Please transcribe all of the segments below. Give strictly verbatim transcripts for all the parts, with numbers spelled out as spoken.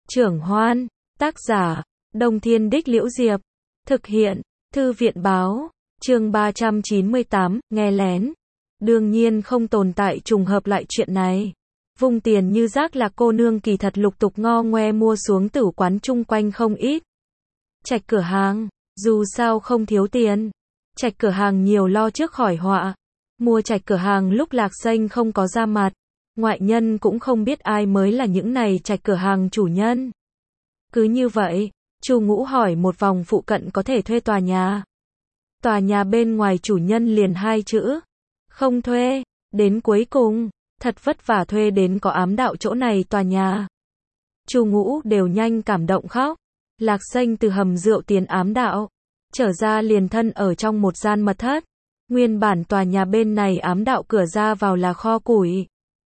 Trưởng Hoan, tác giả, Đông Thiên Đích Liễu Diệp, thực hiện, Thư viện Báo, chương ba trăm chín mươi tám, nghe lén. Đương nhiên không tồn tại trùng hợp lại chuyện này. Vung tiền như rác là cô nương kỳ thật lục tục ngo ngoe mua xuống tử quán chung quanh không ít. Trạch cửa hàng, dù sao không thiếu tiền. Trạch cửa hàng nhiều lo trước khỏi họa. Mua trạch cửa hàng lúc Lạc Xanh không có ra mặt. Ngoại nhân cũng không biết ai mới là những này trạch cửa hàng chủ nhân. Cứ như vậy, Chu Ngũ hỏi một vòng phụ cận có thể thuê tòa nhà. Tòa nhà bên ngoài chủ nhân liền hai chữ. Không thuê. Đến cuối cùng, thật vất vả thuê đến có ám đạo chỗ này tòa nhà. Chu Ngũ đều nhanh cảm động khóc. Lạc Xanh từ hầm rượu tiến ám đạo. Trở ra liền thân ở trong một gian mật thất. Nguyên bản tòa nhà bên này ám đạo cửa ra vào là kho củi.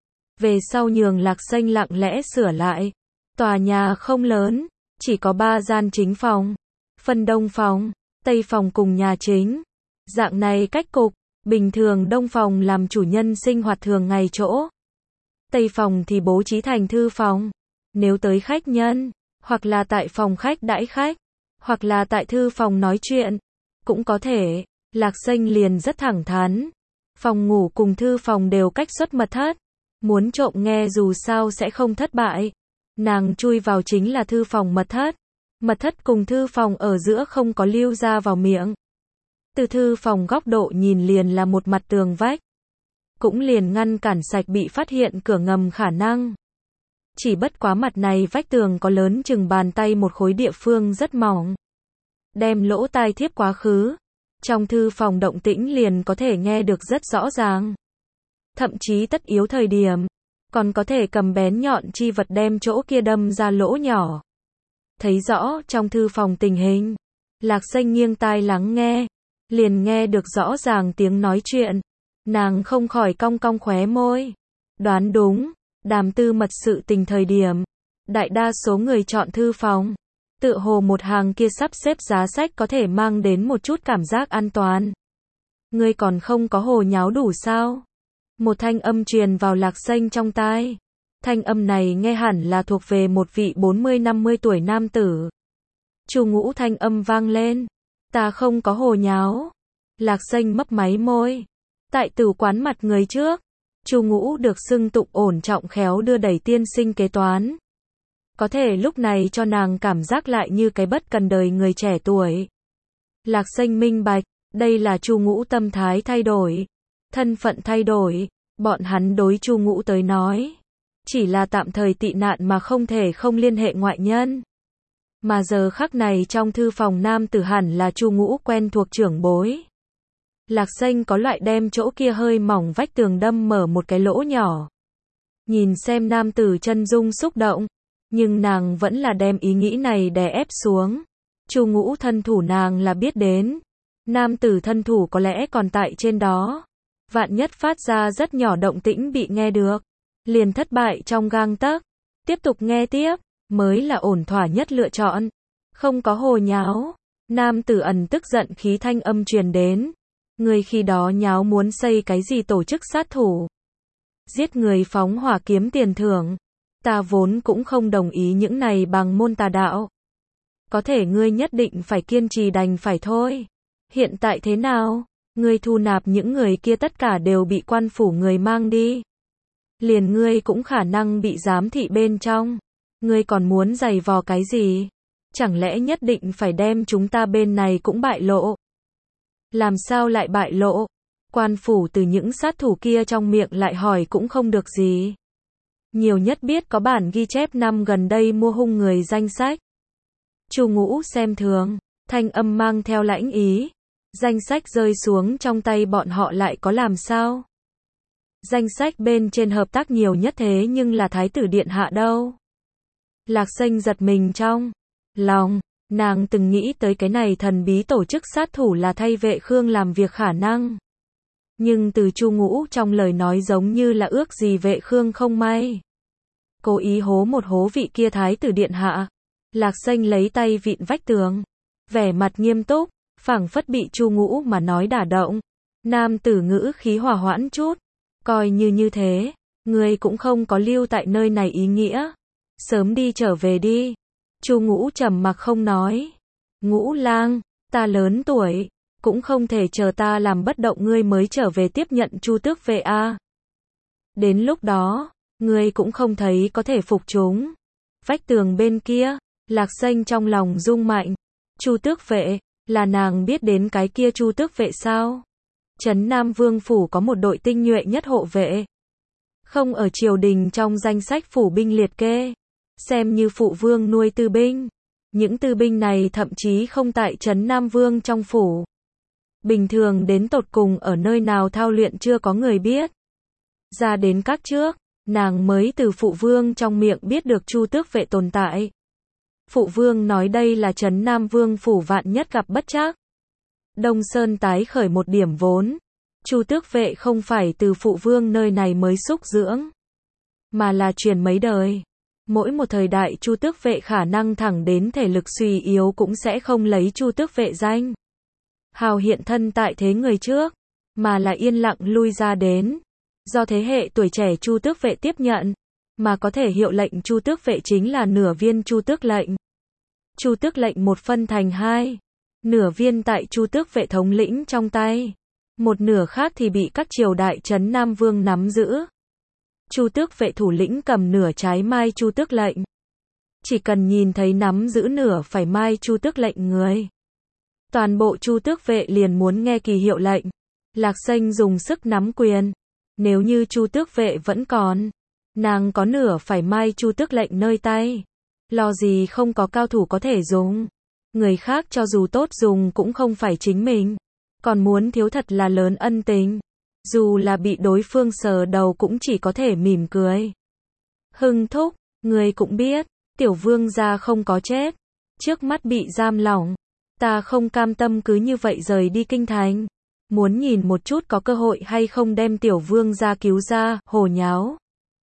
Về sau nhường Lạc Xanh lặng lẽ sửa lại. Tòa nhà không lớn, chỉ có ba gian chính phòng. Phân đông phòng, tây phòng cùng nhà chính. Dạng này cách cục, bình thường đông phòng làm chủ nhân sinh hoạt thường ngày chỗ. Tây phòng thì bố trí thành thư phòng. Nếu tới khách nhân, hoặc là tại phòng khách đãi khách, hoặc là tại thư phòng nói chuyện, cũng có thể. Lạc Xanh liền rất thẳng thắn. Phòng ngủ cùng thư phòng đều cách xuất mật thất. Muốn trộm nghe dù sao sẽ không thất bại. Nàng chui vào chính là thư phòng mật thất. Mật thất cùng thư phòng ở giữa không có lưu ra vào miệng. Từ thư phòng góc độ nhìn liền là một mặt tường vách. Cũng liền ngăn cản sạch bị phát hiện cửa ngầm khả năng. Chỉ bất quá mặt này vách tường có lớn chừng bàn tay một khối địa phương rất mỏng. Đem lỗ tai thiếp quá khứ. Trong thư phòng động tĩnh liền có thể nghe được rất rõ ràng. Thậm chí tất yếu thời điểm, còn có thể cầm bén nhọn chi vật đem chỗ kia đâm ra lỗ nhỏ. Thấy rõ trong thư phòng tình hình, Lạc Xanh nghiêng tai lắng nghe, liền nghe được rõ ràng tiếng nói chuyện. Nàng không khỏi cong cong khóe môi. Đoán đúng, đàm tư mật sự tình thời điểm, đại đa số người chọn thư phòng. Tựa hồ một hàng kia sắp xếp giá sách có thể mang đến một chút cảm giác an toàn. Ngươi còn không có hồ nháo đủ sao? Một thanh âm truyền vào Lạc Xanh trong tai. Thanh âm này nghe hẳn là thuộc về một vị bốn mươi năm mươi tuổi nam tử. Chu Ngũ thanh âm vang lên. Ta không có hồ nháo. Lạc Xanh mấp máy môi. Tại tử quán mặt người trước, Chu Ngũ được xưng tụng ổn trọng khéo đưa đẩy tiên sinh kế toán. Có thể lúc này cho nàng cảm giác lại như cái bất cần đời người trẻ tuổi. Lạc Xanh minh bạch, đây là Chu Ngũ tâm thái thay đổi. Thân phận thay đổi, bọn hắn đối Chu Ngũ tới nói. Chỉ là tạm thời tị nạn mà không thể không liên hệ ngoại nhân. Mà giờ khắc này trong thư phòng nam tử hẳn là Chu Ngũ quen thuộc trưởng bối. Lạc Xanh có loại đem chỗ kia hơi mỏng vách tường đâm mở một cái lỗ nhỏ. Nhìn xem nam tử chân dung xúc động. Nhưng nàng vẫn là đem ý nghĩ này đè ép xuống. Chu Ngũ thân thủ nàng là biết đến. Nam tử thân thủ có lẽ còn tại trên đó. Vạn nhất phát ra rất nhỏ động tĩnh bị nghe được. Liền thất bại trong gang tấc. Tiếp tục nghe tiếp. Mới là ổn thỏa nhất lựa chọn. Không có hồ nháo. Nam tử ẩn tức giận khí thanh âm truyền đến. Người khi đó nháo muốn xây cái gì tổ chức sát thủ. Giết người phóng hỏa kiếm tiền thưởng. Ta vốn cũng không đồng ý những này bằng môn tà đạo. Có thể ngươi nhất định phải kiên trì đành phải thôi. Hiện tại thế nào? Ngươi thu nạp những người kia tất cả đều bị quan phủ người mang đi. Liền ngươi cũng khả năng bị giám thị bên trong. Ngươi còn muốn giày vò cái gì? Chẳng lẽ nhất định phải đem chúng ta bên này cũng bại lộ? Làm sao lại bại lộ? Quan phủ từ những sát thủ kia trong miệng lại hỏi cũng không được gì. Nhiều nhất biết có bản ghi chép năm gần đây mua hung người danh sách. Chu Ngũ xem thường, thanh âm mang theo lãnh ý. Danh sách rơi xuống trong tay bọn họ lại có làm sao? Danh sách bên trên hợp tác nhiều nhất thế nhưng là Thái tử Điện Hạ đâu. Lạc Xanh giật mình trong lòng, nàng từng nghĩ tới cái này thần bí tổ chức sát thủ là thay Vệ Khương làm việc khả năng. Nhưng từ Chu Ngũ trong lời nói giống như là ước gì Vệ Khương không may. Cố ý hố một hố vị kia Thái tử Điện Hạ. Lạc Xanh lấy tay vịn vách tường. Vẻ mặt nghiêm túc, phảng phất bị Chu Ngũ mà nói đả động. Nam tử ngữ khí hòa hoãn chút. Coi như như thế, ngươi cũng không có lưu tại nơi này ý nghĩa. Sớm đi trở về đi. Chu Ngũ trầm mặc không nói. Ngũ lang, ta lớn tuổi, cũng không thể chờ ta làm bất động ngươi mới trở về tiếp nhận Chu Tước Vệ a. Đến lúc đó, ngươi cũng không thấy có thể phục chúng. Vách tường bên kia, Lạc Xanh trong lòng rung mạnh. Chu Tước Vệ, là nàng biết đến cái kia Chu Tước Vệ sao? Trấn Nam Vương phủ có một đội tinh nhuệ nhất hộ vệ. Không ở triều đình trong danh sách phủ binh liệt kê. Xem như phụ vương nuôi tư binh. Những tư binh này thậm chí không tại Trấn Nam Vương trong phủ. Bình thường đến tột cùng ở nơi nào thao luyện chưa có người biết. Ra đến các trước, nàng mới từ phụ vương trong miệng biết được Chu Tước Vệ tồn tại. Phụ vương nói đây là Trấn Nam Vương phủ vạn nhất gặp bất trắc. Đông Sơn tái khởi một điểm vốn. Chu Tước Vệ không phải từ phụ vương nơi này mới xúc dưỡng, mà là truyền mấy đời. Mỗi một thời đại Chu Tước Vệ khả năng thẳng đến thể lực suy yếu cũng sẽ không lấy Chu Tước Vệ danh hào hiện thân tại thế người trước, mà là yên lặng lui ra đến. Do thế hệ tuổi trẻ Chu Tước Vệ tiếp nhận, mà có thể hiệu lệnh Chu Tước Vệ chính là nửa viên Chu Tước lệnh. Chu Tước lệnh một phân thành hai, nửa viên tại Chu Tước Vệ thống lĩnh trong tay, một nửa khác thì bị các triều đại Trấn Nam Vương nắm giữ. Chu Tước Vệ thủ lĩnh cầm nửa trái mai Chu Tước lệnh. Chỉ cần nhìn thấy nắm giữ nửa phải mai Chu Tước lệnh người, toàn bộ Chu Tước Vệ liền muốn nghe kỳ hiệu lệnh. Lạc Xanh dùng sức nắm quyền. Nếu như Chu Tước Vệ vẫn còn, nàng có nửa phải mai Chu Tước lệnh nơi tay, lo gì không có cao thủ có thể dùng. Người khác cho dù tốt dùng cũng không phải chính mình, còn muốn thiếu thật là lớn ân tình. Dù là bị đối phương sờ đầu cũng chỉ có thể mỉm cười. Hưng thúc, người cũng biết, tiểu vương gia không có chết, trước mắt bị giam lỏng. Ta không cam tâm cứ như vậy rời đi kinh thành. Muốn nhìn một chút có cơ hội hay không đem tiểu vương gia cứu ra, hồ nháo.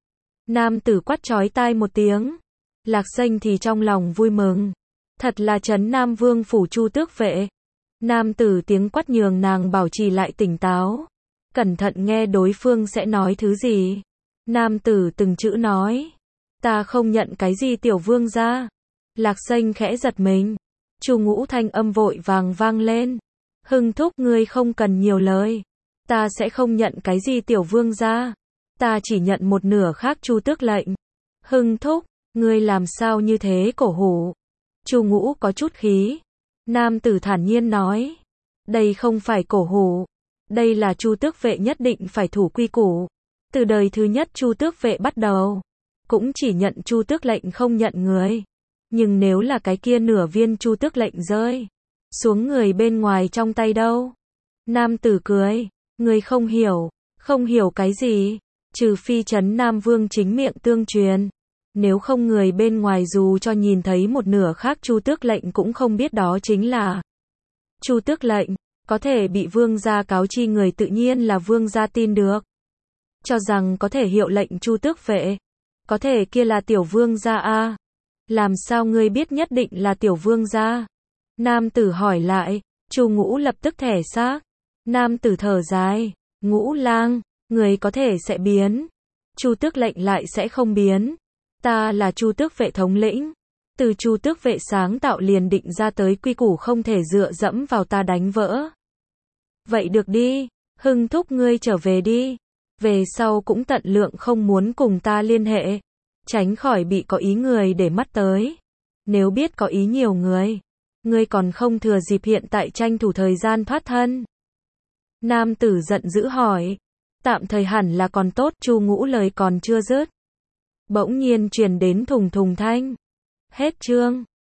Nam tử quát chói tai một tiếng. Lạc Xanh thì trong lòng vui mừng. Thật là Trấn Nam Vương phủ Chu Tước Vệ. Nam tử tiếng quát nhường nàng bảo trì lại tỉnh táo. Cẩn thận nghe đối phương sẽ nói thứ gì. Nam tử từng chữ nói. Ta không nhận cái gì tiểu vương gia. Lạc Xanh khẽ giật mình. Chu Ngũ thanh âm vội vàng vang lên. Hưng thúc ngươi không cần nhiều lời. Ta sẽ không nhận cái gì tiểu vương gia. Ta chỉ nhận một nửa khác Chu Tước lệnh. Hưng thúc, ngươi làm sao như thế cổ hủ. Chu Ngũ có chút khí. Nam tử thản nhiên nói. Đây không phải cổ hủ. Đây là Chu Tước Vệ nhất định phải thủ quy củ. Từ đời thứ nhất Chu Tước Vệ bắt đầu, cũng chỉ nhận Chu Tước lệnh không nhận người. Nhưng nếu là cái kia nửa viên Chu Tước lệnh rơi xuống người bên ngoài trong tay đâu? Nam tử cười. Người không hiểu. Không hiểu cái gì? Trừ phi Trấn Nam Vương chính miệng tương truyền. Nếu không người bên ngoài dù cho nhìn thấy một nửa khác Chu Tước lệnh cũng không biết đó chính là Chu Tước lệnh. Có thể bị vương gia cáo chi người tự nhiên là vương gia tin được. Cho rằng có thể hiệu lệnh Chu Tước Vệ. Có thể kia là tiểu vương gia a. Làm sao ngươi biết nhất định là tiểu vương gia? Nam tử hỏi lại. Chu Ngũ lập tức thẻ xác. Nam tử thở dài. Ngũ lang, người có thể sẽ biến. Chu Tước lệnh lại sẽ không biến. Ta là Chu Tước Vệ thống lĩnh. Từ Chu Tước Vệ sáng tạo liền định ra tới quy củ không thể dựa dẫm vào ta đánh vỡ. Vậy được đi, Hưng thúc ngươi trở về đi. Về sau cũng tận lượng không muốn cùng ta liên hệ. Tránh khỏi bị có ý người để mắt tới. Nếu biết có ý nhiều người, ngươi còn không thừa dịp hiện tại tranh thủ thời gian thoát thân. Nam tử giận dữ hỏi. Tạm thời hẳn là còn tốt. Chu Ngũ lời còn chưa dứt, bỗng nhiên truyền đến thùng thùng thanh. Hết chương.